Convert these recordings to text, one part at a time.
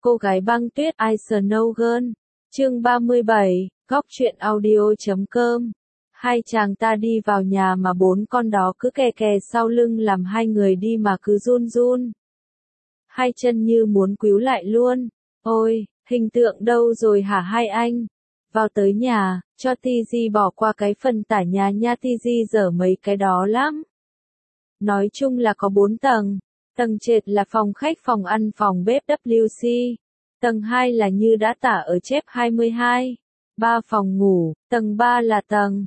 Cô gái băng tuyết I Snow Girl. Chương 37, góc truyện audio.com. Hai chàng ta đi vào nhà mà bốn con đó cứ kè kè sau lưng làm hai người đi mà cứ run run. Hai chân như muốn quýu lại luôn. Ôi, hình tượng đâu rồi hả hai anh? Vào tới nhà, cho TG bỏ qua cái phần tả nhà nha, TG dở mấy cái đó lắm. Nói chung là có 4 tầng. Tầng trệt là phòng khách, phòng ăn, phòng bếp WC. Tầng 2 là như đã tả ở chép 22. 3 phòng ngủ, tầng 3 là tầng,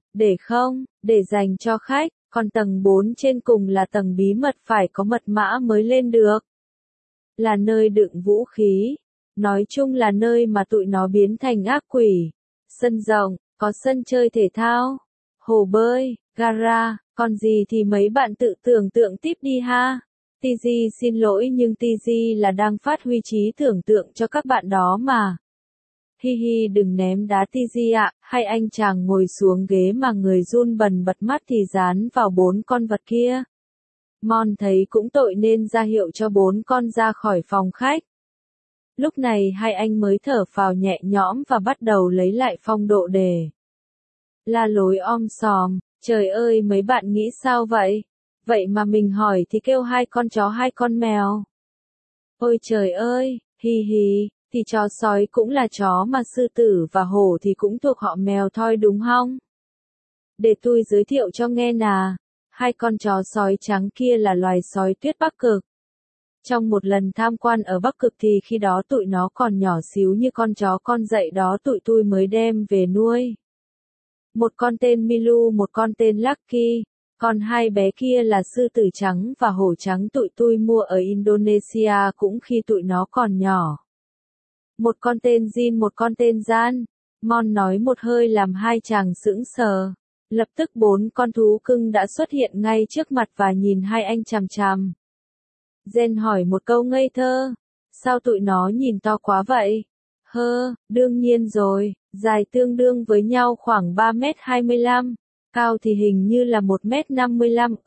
để dành cho khách, còn tầng 4 trên cùng là tầng bí mật, phải có mật mã mới lên được. Là nơi đựng vũ khí. Nói chung là nơi mà tụi nó biến thành ác quỷ. Sân rộng, có sân chơi thể thao, hồ bơi, gara, còn gì thì mấy bạn tự tưởng tượng tiếp đi ha. TG xin lỗi nhưng TG là đang phát huy trí tưởng tượng cho các bạn đó mà. Hi hi, đừng ném đá TG ạ. Hai anh chàng ngồi xuống ghế mà người run bần bật, mắt thì dán vào 4 con vật kia. Mon thấy cũng tội nên ra hiệu cho 4 con ra khỏi phòng khách. Lúc này hai anh mới thở phào nhẹ nhõm và bắt đầu lấy lại phong độ để la lối om sòm. Trời ơi, mấy bạn nghĩ sao vậy? Vậy mà mình hỏi thì kêu 2 con chó 2 con mèo. Ôi trời ơi, hi hi, thì chó sói cũng là chó mà sư tử và hổ thì cũng thuộc họ mèo thôi đúng không? Để tôi giới thiệu cho nghe nà. 2 con chó sói trắng kia là loài sói tuyết Bắc Cực. Trong một lần tham quan ở Bắc Cực thì khi đó tụi nó còn nhỏ xíu như con chó con dậy đó, tụi tôi mới đem về nuôi. Một con tên Milu, một con tên Lucky, còn 2 bé kia là sư tử trắng và hổ trắng, tụi tôi mua ở Indonesia cũng khi tụi nó còn nhỏ. Một con tên Jin, một con tên Jan. Mon nói một hơi làm hai chàng sững sờ. Lập tức 4 con thú cưng đã xuất hiện ngay trước mặt và nhìn hai anh chằm chằm. Jen hỏi một câu ngây thơ. Sao tụi nó nhìn to quá vậy? Đương nhiên rồi, dài tương đương với nhau khoảng 3m25, cao thì hình như là 1m55,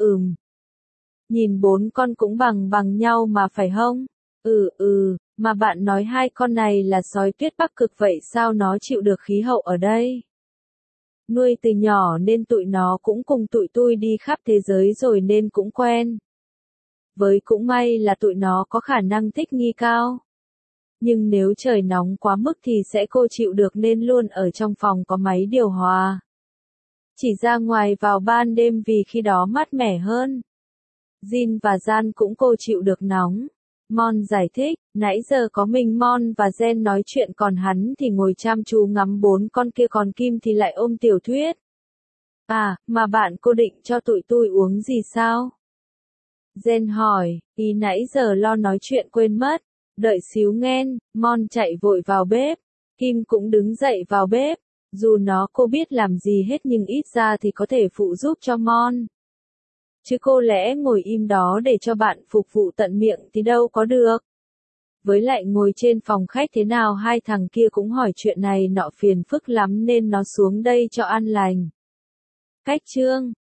Nhìn 4 con cũng bằng nhau mà phải không? Mà bạn nói 2 con này là sói tuyết Bắc Cực, vậy sao nó chịu được khí hậu ở đây? Nuôi từ nhỏ nên tụi nó cũng cùng tụi tôi đi khắp thế giới rồi nên cũng quen. Với cũng may là tụi nó có khả năng thích nghi cao. Nhưng nếu trời nóng quá mức thì sẽ cô chịu được nên luôn ở trong phòng có máy điều hòa. Chỉ ra ngoài vào ban đêm vì khi đó mát mẻ hơn. Jin và Jan cũng cô chịu được nóng. Mon giải thích, nãy giờ có mình Mon và Jen nói chuyện còn hắn thì ngồi chăm chú ngắm 4 con kia, còn Kim thì lại ôm tiểu thuyết. À, mà bạn cô định cho tụi tôi uống gì sao? Jen hỏi, ý nãy giờ lo nói chuyện quên mất. Đợi xíu nghen. Mon chạy vội vào bếp. Kim cũng đứng dậy vào bếp. Dù nó cô biết làm gì hết nhưng ít ra thì có thể phụ giúp cho Mon. Chứ cô lẽ ngồi im đó để cho bạn phục vụ tận miệng thì đâu có được. Với lại ngồi trên phòng khách thế nào hai thằng kia cũng hỏi chuyện này nọ phiền phức lắm nên nó xuống đây cho an lành. Cách chương